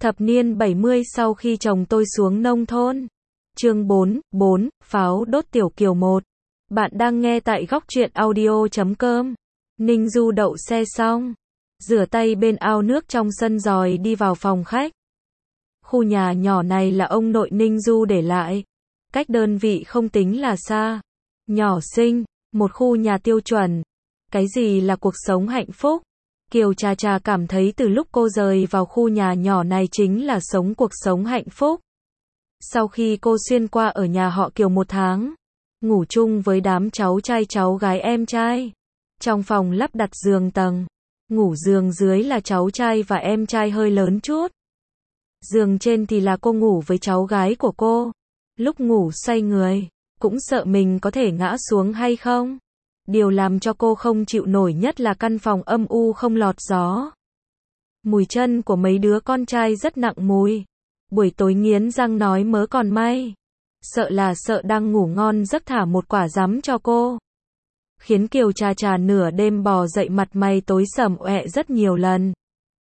Thập niên 70 sau khi chồng tôi xuống nông thôn. Chương 4, Pháo đốt Tiểu Kiều 1. Bạn đang nghe tại góc truyện audio.com. Ninh Du đậu xe xong, rửa tay bên ao nước trong sân rồi đi vào phòng khách. Khu nhà nhỏ này là ông nội Ninh Du để lại. Cách đơn vị không tính là xa. Nhỏ xinh, một khu nhà tiêu chuẩn. Cái gì là cuộc sống hạnh phúc? Kiều Trà Trà cảm thấy từ lúc cô rời vào khu nhà nhỏ này chính là sống cuộc sống hạnh phúc. Sau khi cô xuyên qua ở nhà họ Kiều 1 tháng, ngủ chung với đám cháu trai cháu gái em trai. Trong phòng lắp đặt giường tầng, ngủ giường dưới là cháu trai và em trai hơi lớn chút. Giường trên thì là cô ngủ với cháu gái của cô. Lúc ngủ xoay người, cũng sợ mình có thể ngã xuống hay không. Điều làm cho cô không chịu nổi nhất là căn phòng âm u không lọt gió. Mùi chân của mấy đứa con trai rất nặng mùi. Buổi tối nghiến răng nói mớ còn may. Sợ là sợ đang ngủ ngon giấc thả một quả rắm cho cô. Khiến Kiều Trà Trà nửa đêm bò dậy mặt mày tối sầm ọe rất nhiều lần.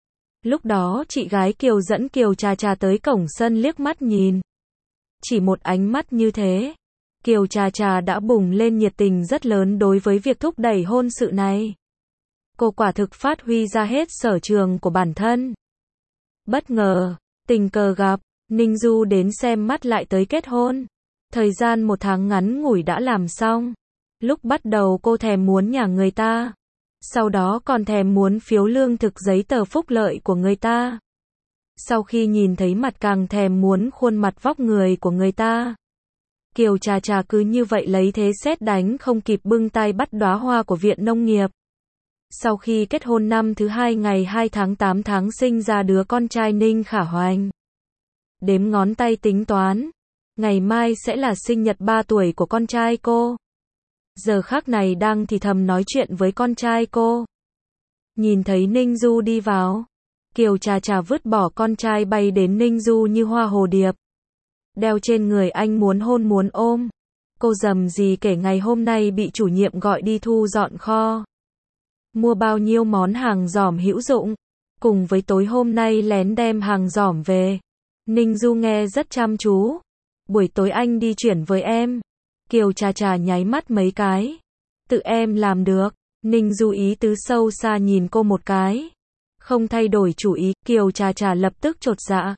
Lúc đó chị gái Kiều dẫn Kiều Trà Trà tới cổng sân liếc mắt nhìn. Chỉ một ánh mắt như thế, Kiều Trà Trà đã bùng lên nhiệt tình rất lớn đối với việc thúc đẩy hôn sự này. Cô quả thực phát huy ra hết sở trường của bản thân. Bất ngờ, tình cờ gặp, Ninh Du đến xem mắt lại tới kết hôn. Thời gian 1 tháng ngắn ngủi đã làm xong. Lúc bắt đầu cô thèm muốn nhà người ta. Sau đó còn thèm muốn phiếu lương thực giấy tờ phúc lợi của người ta. Sau khi nhìn thấy mặt càng thèm muốn khuôn mặt vóc người của người ta. Kiều Trà Trà cứ như vậy lấy thế sét đánh không kịp bưng tay bắt đóa hoa của Viện Nông nghiệp. Sau khi kết hôn năm thứ 2 ngày 2 tháng 8 tháng sinh ra đứa con trai Ninh Khả Hoành. Đếm ngón tay tính toán, ngày mai sẽ là sinh nhật 3 tuổi của con trai cô. Giờ khắc này đang thì thầm nói chuyện với con trai cô. Nhìn thấy Ninh Du đi vào, Kiều Trà Trà vứt bỏ con trai bay đến Ninh Du như hoa hồ điệp. Đeo trên người anh muốn hôn muốn ôm. Cô rầm rì kể ngày hôm nay bị chủ nhiệm gọi đi thu dọn kho. Mua bao nhiêu món hàng giỏm hữu dụng. Cùng với tối hôm nay lén đem hàng giỏm về. Ninh Du nghe rất chăm chú. Buổi tối anh đi chuyển với em. Kiều Trà Trà nháy mắt mấy cái. Tự em làm được. Ninh Du ý tứ sâu xa nhìn cô một cái. Không thay đổi chủ ý, Kiều Trà Trà lập tức chột dạ.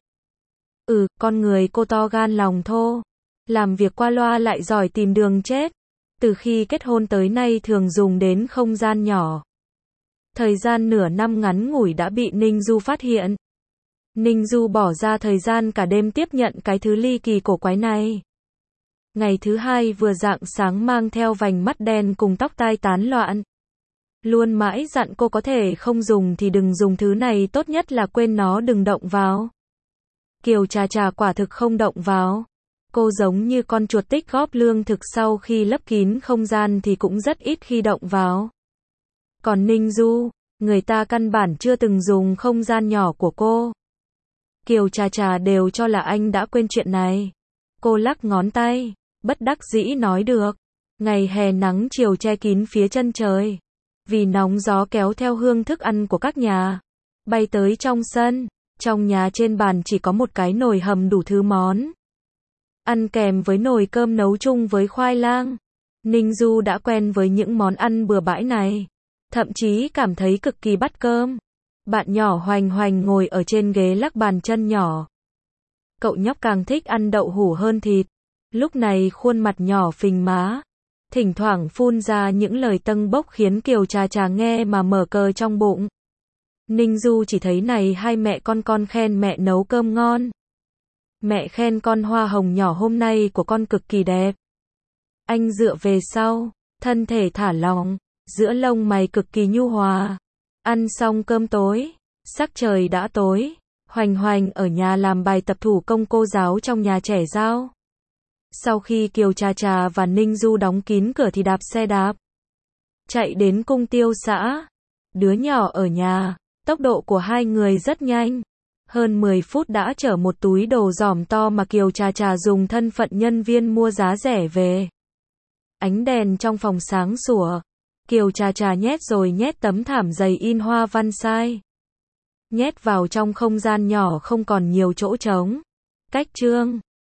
Con người cô to gan lòng thô. Làm việc qua loa lại giỏi tìm đường chết. Từ khi kết hôn tới nay thường dùng đến không gian nhỏ. Thời gian nửa năm ngắn ngủi đã bị Ninh Du phát hiện. Ninh Du bỏ ra thời gian cả đêm tiếp nhận cái thứ ly kỳ cổ quái này. Ngày thứ 2 vừa rạng sáng mang theo vành mắt đen cùng tóc tai tán loạn. Luôn mãi dặn cô có thể không dùng thì đừng dùng thứ này, tốt nhất là quên nó đừng động vào. Kiều Trà Trà quả thực không động vào. Cô giống như con chuột tích góp lương thực sau khi lấp kín không gian thì cũng rất ít khi động vào. Còn Ninh Du, người ta căn bản chưa từng dùng không gian nhỏ của cô. Kiều Trà Trà đều cho là anh đã quên chuyện này. Cô lắc ngón tay, bất đắc dĩ nói được. Ngày hè nắng chiều che kín phía chân trời. Vì nóng gió kéo theo hương thức ăn của các nhà. Bay tới trong sân. Trong nhà trên bàn chỉ có một cái nồi hầm đủ thứ món. Ăn kèm với nồi cơm nấu chung với khoai lang. Ninh Du đã quen với những món ăn bừa bãi này. Thậm chí cảm thấy cực kỳ bắt cơm. Bạn nhỏ Hoành Hoành ngồi ở trên ghế lắc bàn chân nhỏ. Cậu nhóc càng thích ăn đậu hũ hơn thịt. Lúc này khuôn mặt nhỏ phình má. Thỉnh thoảng phun ra những lời tâng bốc khiến Kiều Trà Trà nghe mà mở cờ trong bụng. Ninh Du chỉ thấy này hai mẹ con khen mẹ nấu cơm ngon. Mẹ khen con hoa hồng nhỏ hôm nay của con cực kỳ đẹp. Anh dựa về sau, thân thể thả lỏng, giữa lông mày cực kỳ nhu hòa. Ăn xong cơm tối, sắc trời đã tối. Hoành Hoành ở nhà làm bài tập thủ công cô giáo trong nhà trẻ giao. Sau khi Kiều Trà Trà và Ninh Du đóng kín cửa thì đạp xe đạp. Chạy đến cung tiêu xã. Đứa nhỏ ở nhà, tốc độ của hai người rất nhanh. Hơn 10 phút đã chở một túi đồ giỏm to mà Kiều Trà Trà dùng thân phận nhân viên mua giá rẻ về. Ánh đèn trong phòng sáng sủa. Kiều Trà Trà nhét rồi nhét tấm thảm dày in hoa văn sai. nhét vào trong không gian nhỏ không còn nhiều chỗ trống. Cách chương